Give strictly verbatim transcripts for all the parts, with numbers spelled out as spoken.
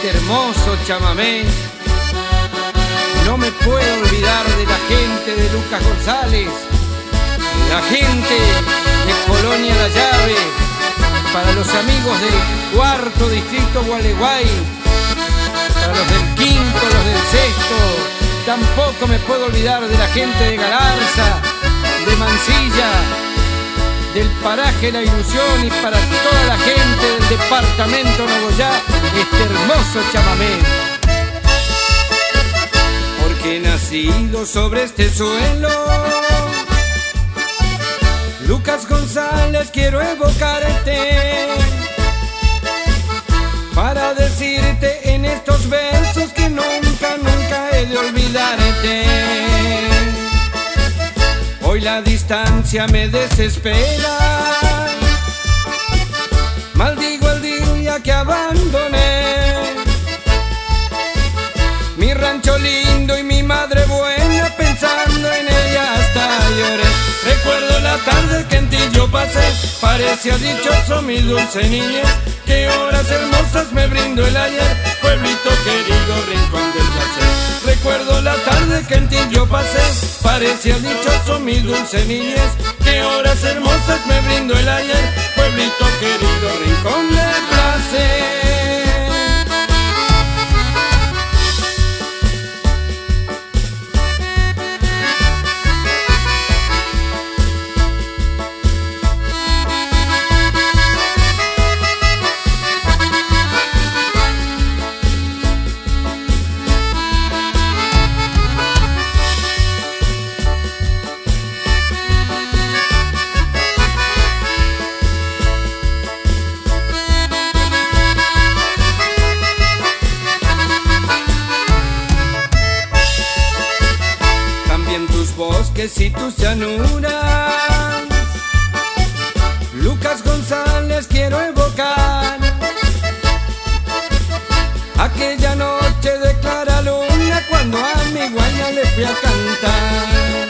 este hermoso chamamé. No me puedo olvidar de la gente de Lucas González, la gente de Colonia La Llave, para los amigos del cuarto distrito Gualeguay, para los del quinto, los del sexto. Tampoco me puedo olvidar de la gente de Galarza, de Mansilla, del paraje La Ilusión, y para toda la gente del departamento Nogoyá, este hermoso chamamé. Porque he nacido sobre este suelo, Lucas González, quiero evocarte para decirte en estos versos que nunca, nunca he de olvidarte. Hoy la distancia me desespera, maldigo el día que abandoné mi rancho lindo y mi madre buena, pensando en ella hasta lloré. Recuerdo la tarde que en ti yo pasé, parecía dichoso mi dulce niñez. Qué horas hermosas me brindó el ayer, pueblito querido, rincón del placer. Recuerdo la tarde que en ti yo pasé, parecía dichoso mi dulce niñez. Qué horas hermosas me brindó el ayer, pueblito querido, rincón del placer. Bosques y tus llanuras, Lucas González, quiero evocar aquella noche de clara luna cuando a mi guaya le fui a cantar.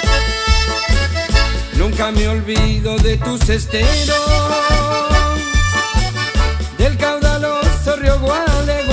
Nunca me olvido de tus esteros, del caudaloso río Gualeguay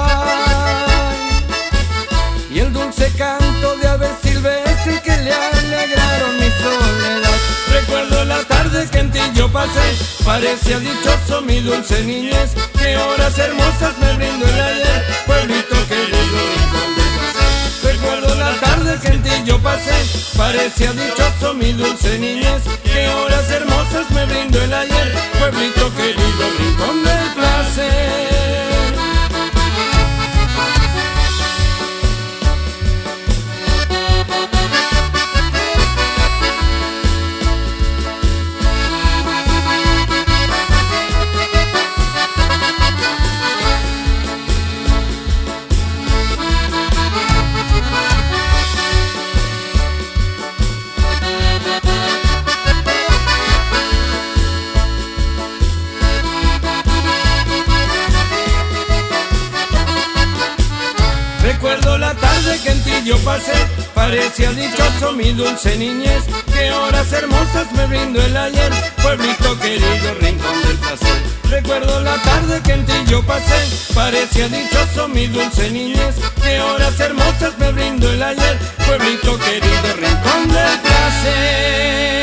y el dulce canto de aves silvestres que le alegraron mi soledad. Recuerdo la tarde que en ti yo pasé, parecía dichoso mi dulce niñez. Qué horas hermosas me brindó el ayer, pueblito querido, rincón del placer. Recuerdo la tarde que en ti yo pasé, parecía dichoso mi dulce niñez. Qué horas hermosas me brindó el ayer, pueblito querido, rincón del placer. Recuerdo la tarde que en ti yo pasé, parecía dichoso mi dulce niñez. Qué horas hermosas me brindó el ayer, pueblito querido, rincón del placer. Recuerdo la tarde que en ti yo pasé, parecía dichoso mi dulce niñez. Qué horas hermosas me brindó el ayer, pueblito querido, rincón del placer.